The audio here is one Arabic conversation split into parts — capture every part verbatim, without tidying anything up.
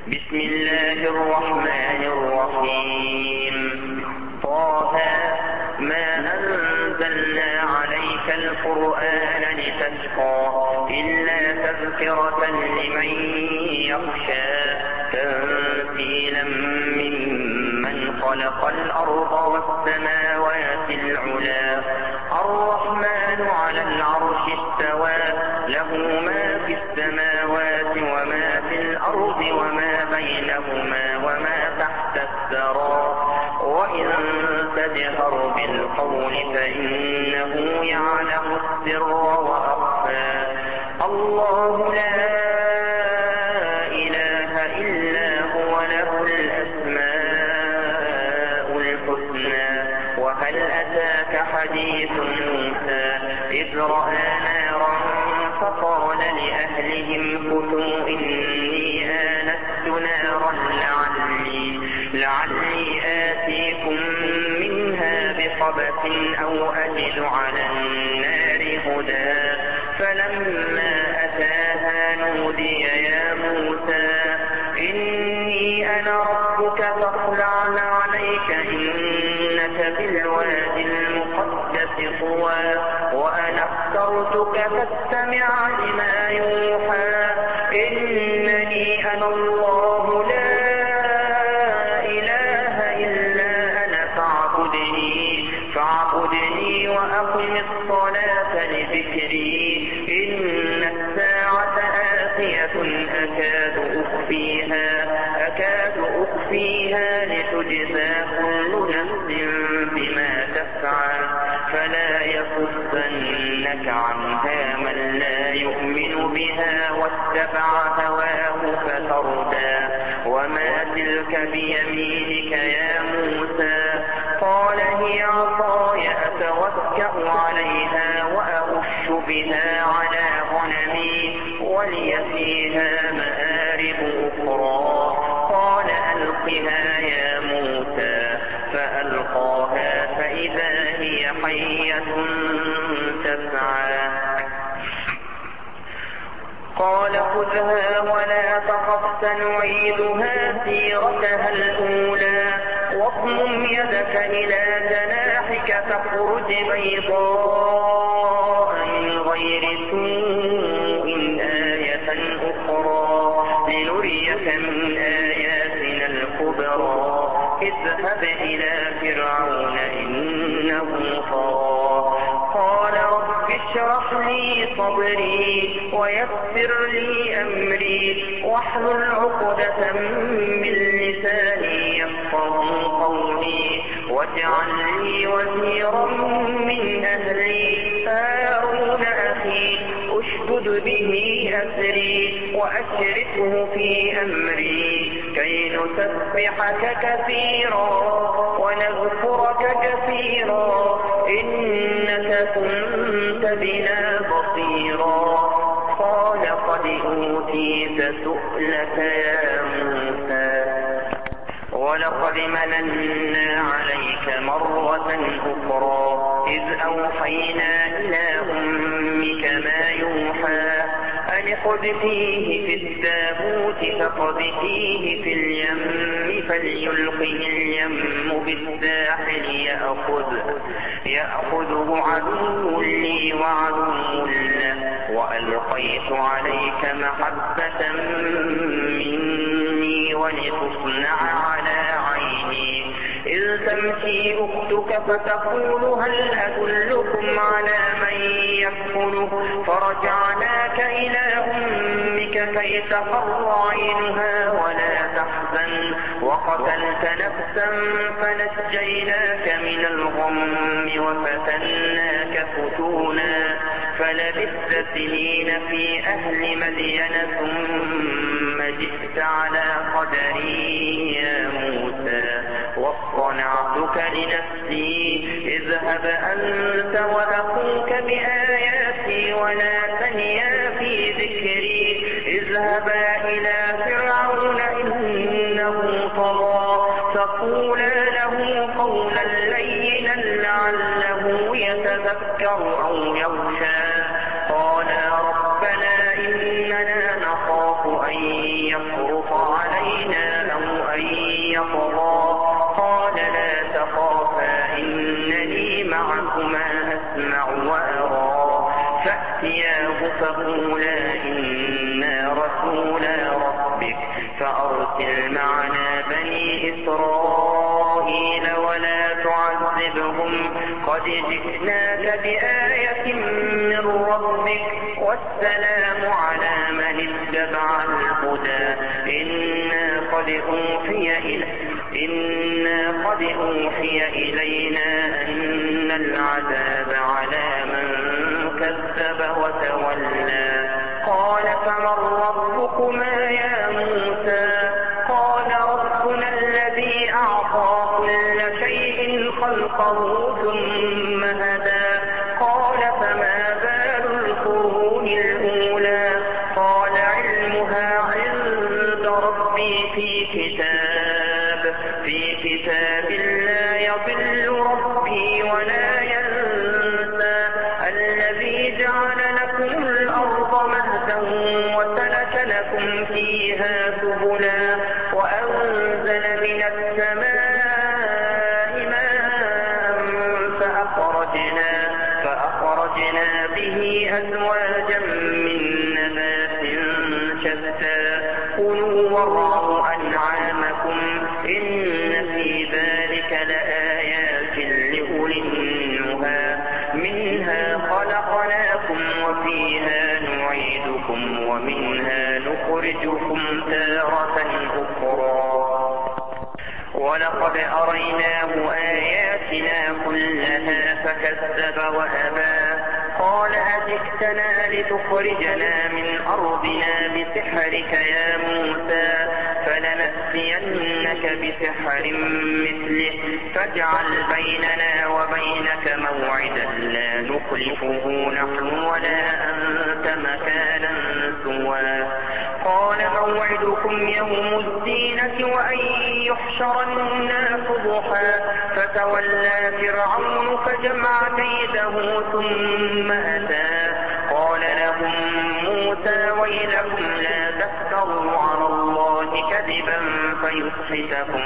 بسم الله الرحمن الرحيم. طه ما أنزلنا عليك القرآن لتشقى إلا تذكرة لمن يخشى تنزيلا ممن خلق الأرض والسماوات العلى الرحمن على العرش استوى له ما في السماوات وما في الأرض وما بينهما وما تحت الثرى وإن تجهر بالقول فإنه يعلم السر وأخفى الله لا إله إلا هو له الأسماء الحسنى. وهل أتاك حديث موسى إذ رأى نارا فقال لأهلهم كثوا إني آنست نارا لعلي, لعلي آتيكم منها بقبس أو أجد على النار هدى. فلما أتاها نودي يا موسى إني أنا ربك فاخلع عليك إنك بالوادي المقدس طوى وأنا اخترتك فاستمع لما يوحى إنني أنا الله لا إله إلا أنا فاعبدني, فاعبدني وأقم الصلاة لذكري إن الساعة آتية أكاد أخفيها, أكاد أخفيها لتجزى كل نفس بما تسعى فلا يصدنك عنها من لا يؤمن بها واتبع هواه فتردى. وما تلك بيمينك يا موسى قال هي عصاي أتوكأ عليها وأهش بها على غنمي ولي فيها مآرب أخرى قال ألقها يا موسى فألقاها فإذا هي حية تسعى قال خذها ولا تخف سنعيدها سيرتها الأولى واضمم يدك إلى جناحك تخرج بيضاء من غير سوء آية أخرى لنريك من آياتنا الكبرى اذهب إلى فرعون إنه طغى قال رب اشرح لي صدري ويسر لي أمري واحلل عقدة من لساني يفقهوا قولي واجعل لي وزيرا من أهلي هارون أخي اشدد به أسري وأشركه في أمري كي نسبحك كثيرا ونذكرك كثيرا إنك كنت بنا بصيرا قال قد أوتيت سؤلك يا موسى ولقد مننا عليك مرة أخرى إذ أوحينا إلى أمك ما يوحى أن اقذفيه في التابوت فاقذفيه في اليم فليلقه اليم بالساحل يأخذه, يأخذه عدو لي وعدو له وألقيت عليك محبة مني ولتصنع على عيني إذ تمشي أختك فتقول هل أدلكم على من يكفله فرجعناك إلى أمك كي تقر عينها ولا تحزن وقتلت نفسا فنجيناك من الغم وفتناك فتونا فلبثت سنين في أهل مدين ثم جئت على قدري يا موسى واصطنعتك لنفسي اذهب أنت وأخوك بآياتي ولا تنيا في ذكري اذهبا إلى فرعون إنه طغى فقولا له قولا لينا لعله يتذكر أو يخشى قالا ربنا إننا نخاف أن يفرط علينا فتياه فقولا إنا رسولا ربك فأرسل معنا بني إسرائيل ولا تعذبهم قد جئناك بآية من ربك والسلام على من اتبع الهدى إنا قد أوحي إلينا إنا قد أوحي إلينا أن العذاب على من كذب وتولى قال فمن ربكما يا موسى قال ربنا الذي أعطى كل شيء خلقه ثم هدى قال فما بال القرون الأولى قال علمها عند ربي في كتاب في كتاب لا يضل ربي ولا ينسى الذي جعل لكم الأرض مهدا وسلك لكم فيها سبلا وأنزل من السماء ماء فأخرجنا, فأخرجنا به أزواجا من نبات شتى كلوا وارعوا أنعامكم إن في ذلك لآيات لأولي النهى منها خلقناكم وفيها نعيدكم ومنها نخرجكم تارة أخرى ولقد أريناه آياتنا كلها فكذب وأبى قال أجئتنا لتخرجنا من أرضنا بسحرك يا موسى فلنأتينك بسحر مثله فاجعل بيننا وبينك موعدا لا نخلفه نحن ولا أنت مكانا سوى قال موعدكم يوم الزينة وأن يحشر الناس ضحى فتولى فرعون فجمع كيده ثم أتى قال لهم موسى ويلكم لا تفتروا على الله كذبا فيسحتكم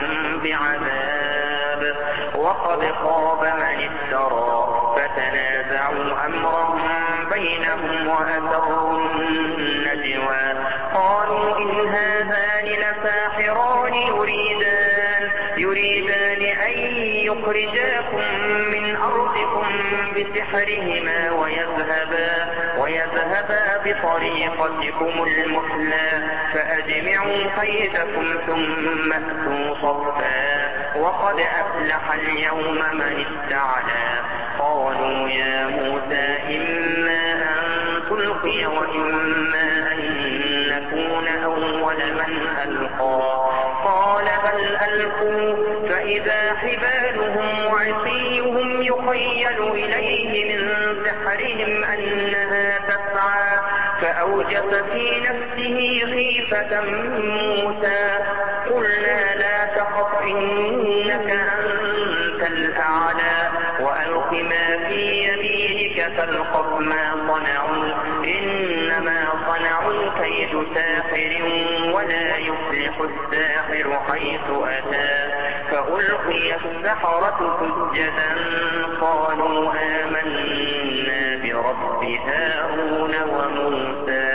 بعذاب وقد خاب من افترى فتنازعوا أمرهم بينهم وأسروا النجوى قالوا إن هذان لساحران يريدان يريدان أن يخرجاكم من أرضكم بسحرهما ويذهبا, ويذهبا بطريقتكم المثلى فأجمعوا كيدكم ثم أتوا صفا وقد أفلح اليوم من استعلى قالوا يا موسى إما أن تلقي وإما أن نكون أول من ألقى قال بل ألقوا فإذا حبالهم وعصيهم يخيل إليه من سحرهم أنها تسعى فأوجس في نفسه خيفة موسى قلنا لا تخف إنك أنت الأعلى وألق ما في يمينك تلقف ما صنعوا إنما صنعوا كيد ساحر ولا يفلح الساحر حيث أتى فألقي السحرة سجدا قالوا آمنا برب هارون وموسى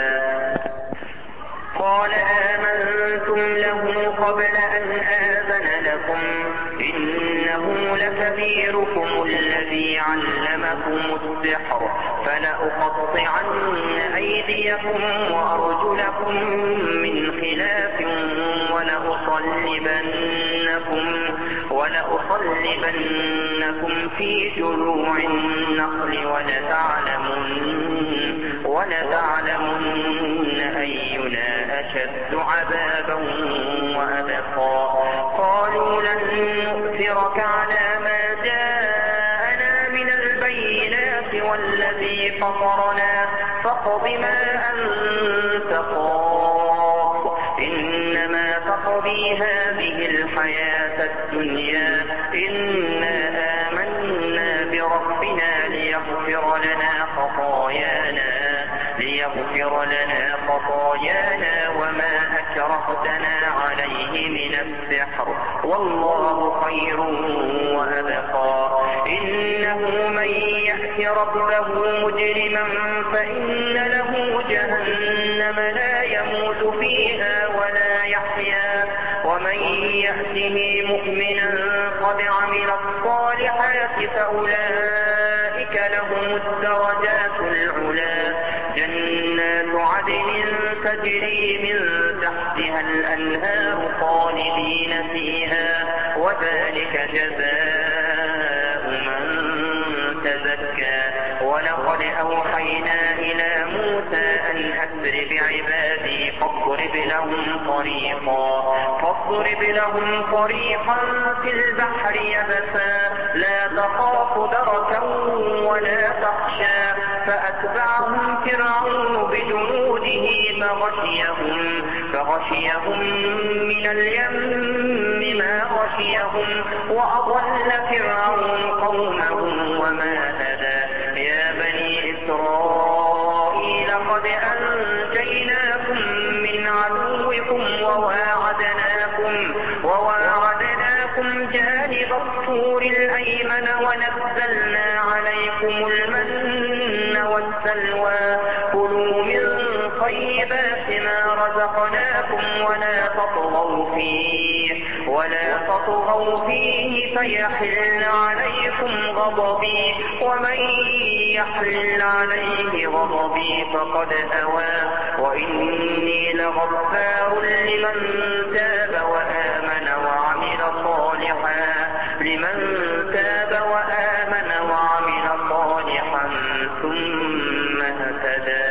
قال آمنتم له قبل أن آذن لكم إنه لكبيركم الذي علمكم السحر فلأقطعن أيديكم وأرجلكم من خلاف ولأصلبنكم, ولأصلبنكم في جذوع النخل ولتعلمن, ولتعلمن أينا أشد عذابا وأبقى قالوا لن نؤثرك على ما جاءنا من البينات والذي فطرنا فاقض ما أنت قاض إنما تقضي هذه الحياة الدنيا إنا آمنا بربنا ليغفر لنا خطايانا ليغفر لنا خطايانا وما أشركتنا عليه من السحر والله خير وأبقى. إنه من يأت ربه مجرما فإن له جهنم لا يموت فيها ولا يحيا ومن يأته مؤمنا قد عمل الصالحات فأولئك لهم الدرجات العلا جنات عدن تجري من تحتها الأنهار خالدين فيها وذلك جزاء من تزكى. ولقد أوحينا إلى موسى أن أسر بعبادي فاضرب لهم طريقا فاضرب لهم طريقا في البحر يبسا لا تخاف دركا ولا تخشى فأتبعهم فرعون بجنوده فغشيهم فغشيهم من اليم ما غشيهم وأضل فرعون قومه وما هدى. يا بني إسرائيل قد أنجيناكم من عدوكم وواعدناكم وواعدناكم جانب الطور الأيمن ونزلنا عليكم المن والسلوى كلوا من طيبات ما رزقناكم ولا تطغوا فيه ولا تطغوا فيه فيحل عليكم غضبي ومن يحل عليه غضبي فقد أوى وإني لغفار لمن تاب وآمن وعمل صالحا لمن تاب وآمن وعمل صالحا ثم اهتدى.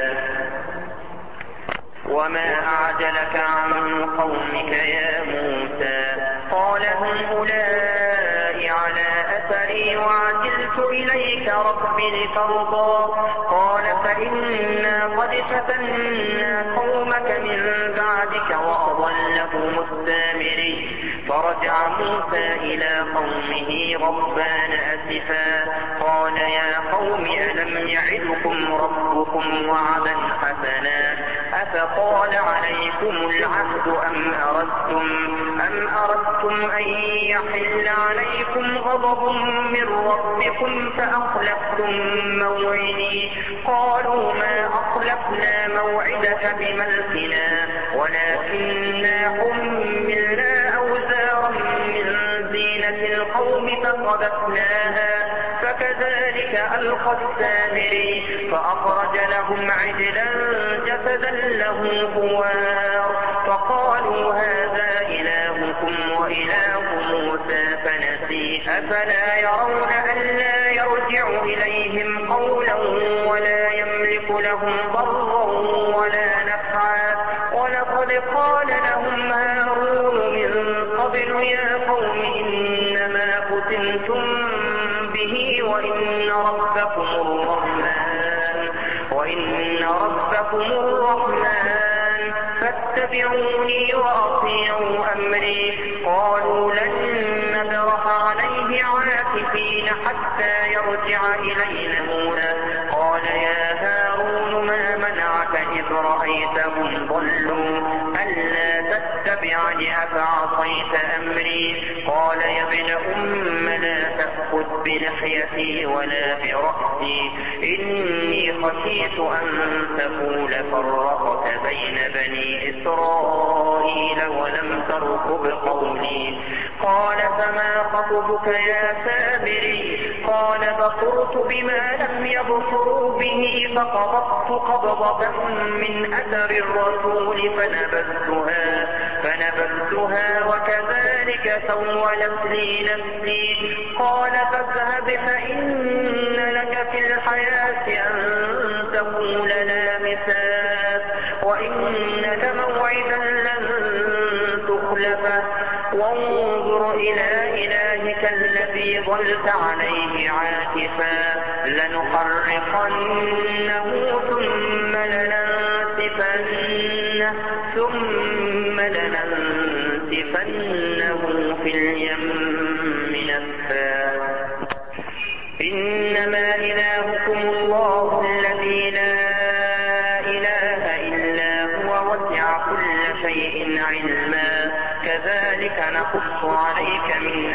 وما أعجلك عن قومك يا موسى قال هم أولئك على أثري وعجلت إليك رب لترضى قال فإنا قد فتنا قومك من بعدك وأضلهم السامري. فرجع موسى إلى قومه غضبان أسفا قال يا قوم ألم يعدكم ربكم وعدا حسنا أفطال عليكم العهد أم أردتم أم أردتم أن يحل عليكم غضب من ربكم فأخلفتم موعدي. قالوا ما أخلفنا موعدك بملكنا ولكننا حملنا أوزارا من زينة القوم فقذفناها فكذلك ألقى السامري فأخرج لهم عجلا جسدا له خوار فقالوا هذا إلهكم وإله موسى فنسي. أفلا يرون ألا يرجع إليهم قولا ولا يملك لهم ضرا ولا نفعا. ولقد قال لهم هارون من قبل يا قوم إنما فتنتم به وإن ربكم الرحمن وإن ربكم الرحمن فاتبعوني وأطيعوا أمري. قالوا لن نبرح عليه عاكفين حتى يرجع إلينا موسى. قال يا هارون ما منعك إذ رأيتهم ضلوا ألا تتبعني أفعصيت أمري. قال يا ابن أم لا تأخذ بلحيتي ولا برأسي إني خشيت أن تقول فرقت بين بني إسرائيل ولم ترقب قولي. قال فما خطبك يا سامري قال بصرت بما لم يبصروا به فقبضت قبضة من أثر الرسول فنبذتها فنبذتها وكذلك سولت لي نفسي. قال فاذهب فإن لك في الحياة أن تقول لا مساس وإن لك موعدا لن تخلفه وانظر إلى إلهك الذي ظلت عليه عاكفا لنحرقنه ثم لننسفنه ثم لننسفنه في اليم نسفا. إنما إلهكم الله الذي لا إله إلا هو وسع كل شيء كذلك نقص عليك من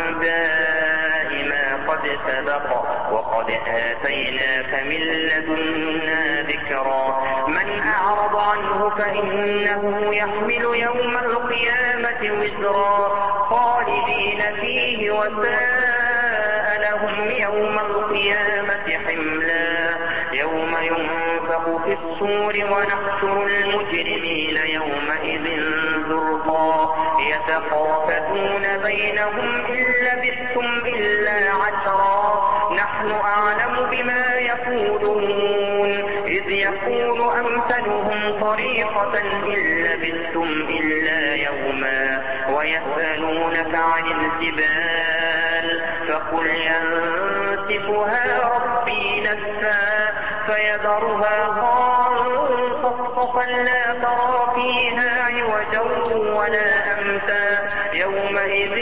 أنباء ما قد سبق وقد آتيناك من لدنا ذكرا من أعرض عنه فإنه يحمل يوم القيامة وزرا خالدين فيه وساء لهم يوم القيامة حملا يوم ينفخ في الصور ونحشر المجرمين يومئذ زرقا يتخافتون بينهم إن لبثتم إلا عشرا نحن أعلم بما يقولون إذ يقول أمثلهم طريقة إن لبثتم إلا يوما ويسألونك عن الجبال فقل ينسفها ربي نسفا فيذرها قاعا صفصفا لا ترى فيها عوجا ولا أمتا يومئذ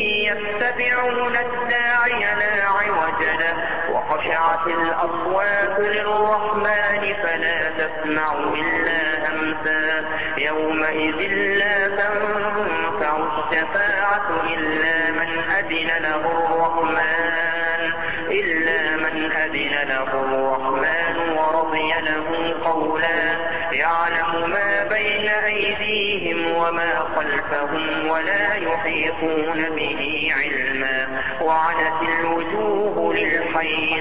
يتبعون الداعي لا عوج له وخشعت الأصوات للرحمن فلا تسمع إلا همسا يومئذ لا تنفع الشفاعة إلا من أذن له الرحمن إلا من أذن له الرحمن ورضي له قولا يعلم ما بين أيديهم وما خلفهم ولا يحيطون به علما وعنت الوجوه للحي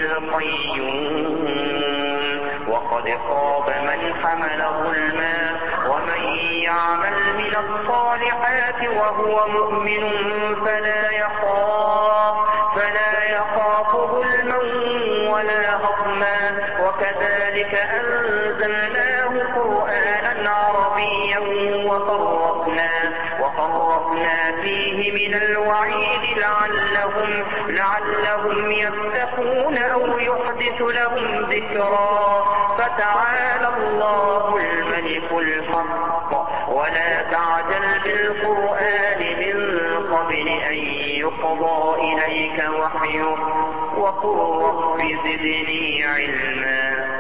القيوم وقد خاب من حمل ظلما ومن يعمل من الصالحات وهو مؤمن فلا يخاف فلا يخاف ظلما ولا هضما وكذلك أنزلناه قرآنا عربيا وفرقنا وفرقنا فيه من الوعيد لعلهم لعلهم يتقون أو يحدث لهم ذكرا فتعالى الله الملك الحق ولا تعجل بالقرآن من قبل أن يقضى إليك وحيه وقل رب زدني علما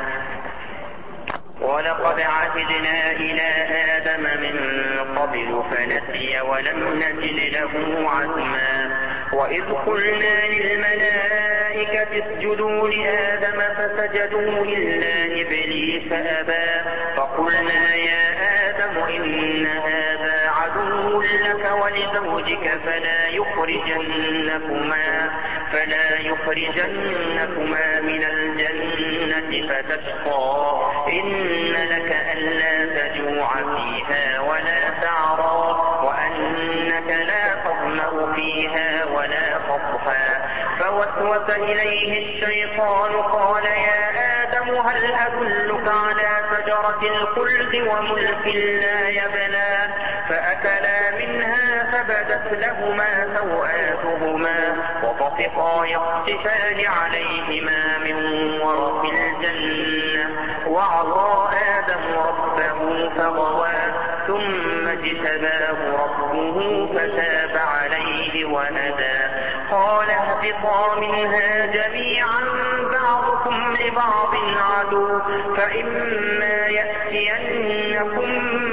ولقد عهدنا إلى آدم من قبل فنسي ولم نجد له عزما وإذ قلنا للملائكة اسجدوا لآدم فسجدوا إلا إبليس أبى فقلنا يا آدم إن هذا عدو لك ولزوجك فلا يخرجنكما فلا يخرجنكما من الجنة فتشقى إن لك ألا تجوع فيها ولا تعرى وأنك لا تظمأ فيها ولا تضحى فوسوس إليه الشيطان قال يا آدم هل أدلك على شجرة الخلد وملك لا يبلى فأكلا منها فبدت لهما سوآتهما وطفقا يخصفان عليهما من ورق الجنة وعصى آدم ربه فغوى ثم اجتباه ربه فتاب عليه وهدى قال اهبطا منها جميعا بعضكم لبعض عدو فإما يأتينكم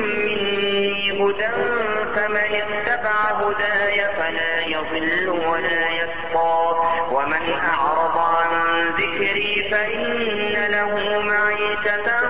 مني هدى فمن اتبع هداي فلا يضل ولا يشقى ومن أعرض عن ذكري فإن له معيشة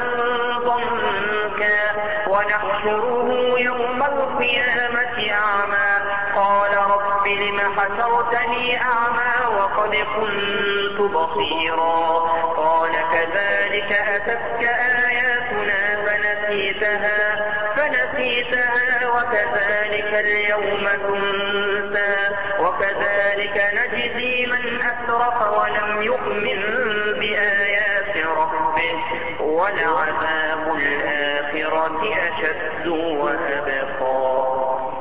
ضنكا ونحشره يوم القيامة أعمى قال رب لم حشرتني أعمى وقد كنت بصيرا قال كذلك أتتك آياتنا فنسيتها فنسيتها وكذلك اليوم تنسى وكذلك نجزي من أسرف ولم يؤمن بآيات ربه ولعذاب الآخرة أشد وأبقى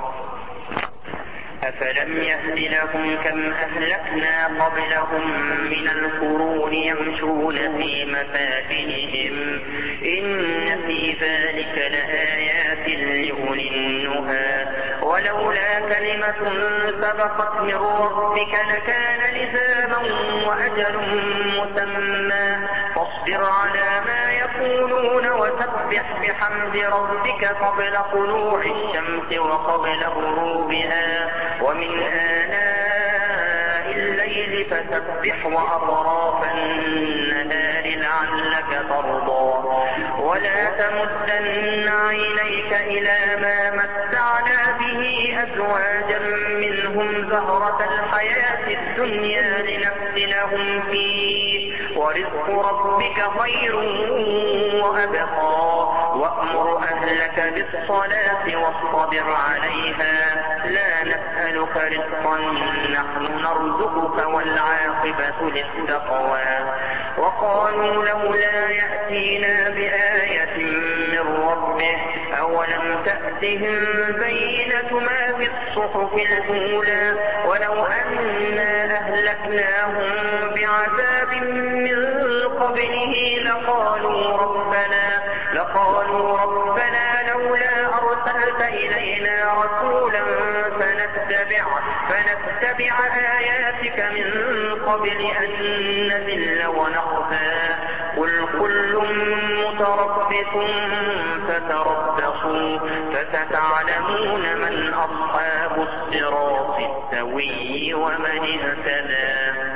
أفلم يهد لهم كم أهلكنا قبلهم من القرون يمشون في مساكنهم إن في ذلك لآيات لأولي النهى ولولا كلمة سبقت من ربك لكان لزاما وأجل مسمى واصبر على ما يقولون وسبح بحمد ربك قبل طلوع الشمس وقبل غروبها ومن آناء الليل فسبح وأطراف النهار لعلك ترضى ولا تمدن عينيك إلى ما متعنا به أزواجا منهم زهرة الحياة الدنيا لنفتنهم فيه ورزق ربك خير وأبقى وأمر أهلك بالصلاة واصطبر عليها لا نسألك رزقا نحن نرزقك والعاقبة للتقوى وقالوا لولا يأتينا بآية من ربه أولم تأتهم بينة ما في الصحف الأولى ولو أنا أهلكناهم بعذاب من قبله لقالوا ربنا لقالوا ربنا لولا أرسلت إلينا رسولا فنتبع فنتبع آياتك من قبل أن نذل ونخزى قل كل متربص فتربصوا فستعلمون من أصحاب الصراط السوي ومن اهتدى.